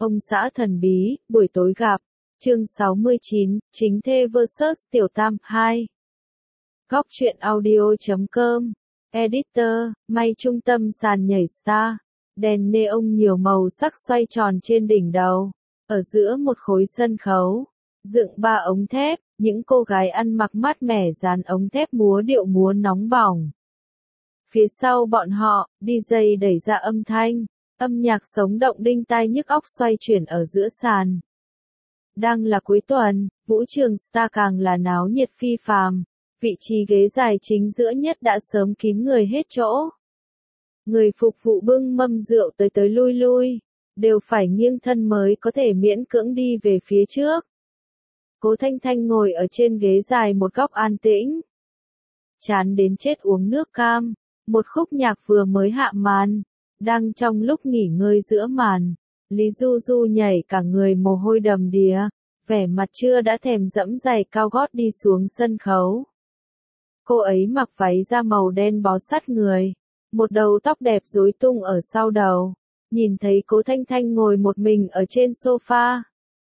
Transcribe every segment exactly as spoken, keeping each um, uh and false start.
Ông xã thần bí, buổi tối gặp. Chương sáu mươi chín, chính thê versus tiểu tam hai. Góc truyện audio chấm com. Editor, may trung tâm sàn nhảy star. Đèn neon nhiều màu sắc xoay tròn trên đỉnh đầu. Ở giữa một khối sân khấu, dựng ba ống thép, những cô gái ăn mặc mát mẻ dàn ống thép múa điệu múa nóng bỏng. Phía sau bọn họ, đi jây đẩy ra âm thanh, âm nhạc sống động đinh tai nhức óc xoay chuyển ở giữa sàn. Đang là cuối tuần, vũ trường Star càng là náo nhiệt phi phàm, vị trí ghế dài chính giữa nhất đã sớm kín người hết chỗ. Người phục vụ bưng mâm rượu tới tới lui lui, đều phải nghiêng thân mới có thể miễn cưỡng đi về phía trước. Cố Thanh Thanh ngồi ở trên ghế dài một góc an tĩnh. Chán đến chết uống nước cam, một khúc nhạc vừa mới hạ màn, đang trong lúc nghỉ ngơi giữa màn. Lý Du Du nhảy cả người mồ hôi đầm đìa, vẻ mặt chưa đã thèm dẫm giày cao gót đi xuống sân khấu. Cô ấy mặc váy da màu đen bó sát người, một đầu tóc đẹp rối tung ở sau đầu, nhìn thấy Cố Thanh Thanh ngồi một mình ở trên sofa.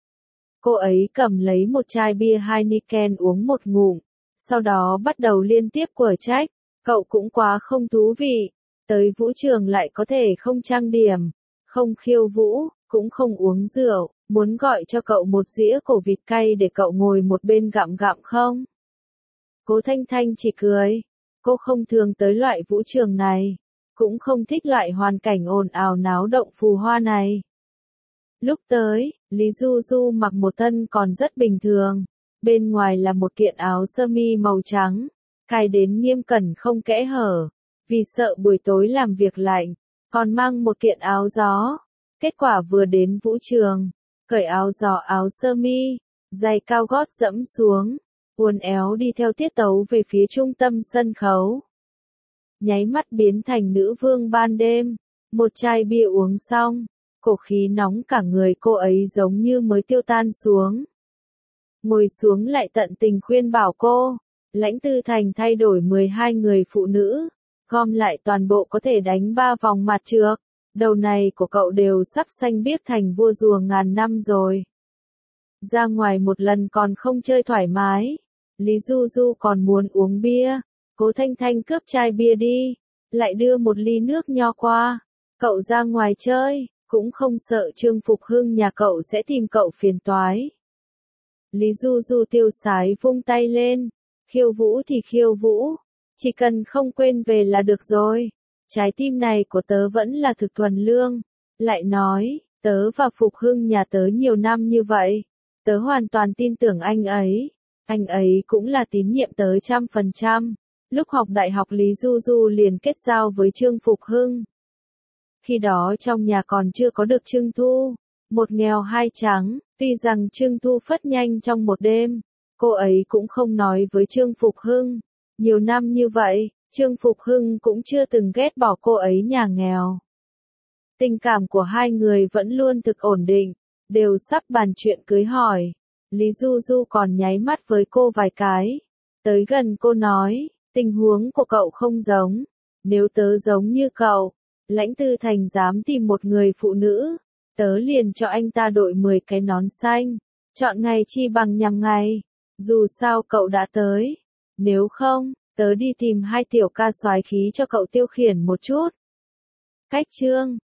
Cô ấy cầm lấy một chai bia Heineken uống một ngụm, sau đó bắt đầu liên tiếp quở trách, cậu cũng quá không thú vị, tới vũ trường lại có thể không trang điểm, không khiêu vũ, cũng không uống rượu, muốn gọi cho cậu một dĩa cổ vịt cay để cậu ngồi một bên gặm gặm không? Cố Thanh Thanh chỉ cười, cô không thường tới loại vũ trường này, cũng không thích loại hoàn cảnh ồn ào náo động phù hoa này. Lúc tới, Lý Du Du mặc một thân còn rất bình thường, bên ngoài là một kiện áo sơ mi màu trắng, cài đến nghiêm cẩn không kẽ hở, vì sợ buổi tối làm việc lạnh, còn mang một kiện áo gió. Kết quả vừa đến vũ trường, cởi áo gió áo sơ mi, giày cao gót dẫm xuống, uốn éo đi theo tiết tấu về phía trung tâm sân khấu. Nháy mắt biến thành nữ vương ban đêm, một chai bia uống xong, cổ khí nóng cả người cô ấy giống như mới tiêu tan xuống. Ngồi xuống lại tận tình khuyên bảo cô, Lãnh Tư Thành thay đổi mười hai người phụ nữ, gom lại toàn bộ có thể đánh ba vòng mặt trược. Đầu này của cậu đều sắp xanh biếc thành vua rùa ngàn năm rồi. Ra ngoài một lần còn không chơi thoải mái. Lý Du Du còn muốn uống bia. Cố Thanh Thanh cướp chai bia đi, lại đưa một ly nước nho qua. Cậu ra ngoài chơi, cũng không sợ Trương Phục Hưng nhà cậu sẽ tìm cậu phiền toái. Lý Du Du tiêu sái vung tay lên. Khiêu vũ thì khiêu vũ, chỉ cần không quên về là được rồi. Trái tim này của tớ vẫn là thực thuần lương. Lại nói, tớ và Phục Hưng nhà tớ nhiều năm như vậy. Tớ hoàn toàn tin tưởng anh ấy. Anh ấy cũng là tín nhiệm tớ trăm phần trăm. Lúc học đại học Lý Du Du liền kết giao với Trương Phục Hưng. Khi đó trong nhà còn chưa có được Trưng Thu. Một nghèo hai trắng, tuy rằng Trưng Thu phất nhanh trong một đêm. Cô ấy cũng không nói với Trương Phục Hưng. Nhiều năm như vậy, Trương Phục Hưng cũng chưa từng ghét bỏ cô ấy nhà nghèo. Tình cảm của hai người vẫn luôn thực ổn định, đều sắp bàn chuyện cưới hỏi. Lý Du Du còn nháy mắt với cô vài cái. Tới gần cô nói, tình huống của cậu không giống. Nếu tớ giống như cậu, Lãnh Tư Thành dám tìm một người phụ nữ, tớ liền cho anh ta đội mười cái nón xanh. Chọn ngày chi bằng nhằm ngày. Dù sao cậu đã tới. Nếu không, tớ đi tìm hai tiểu ca soái khí cho cậu tiêu khiển một chút. Cách chương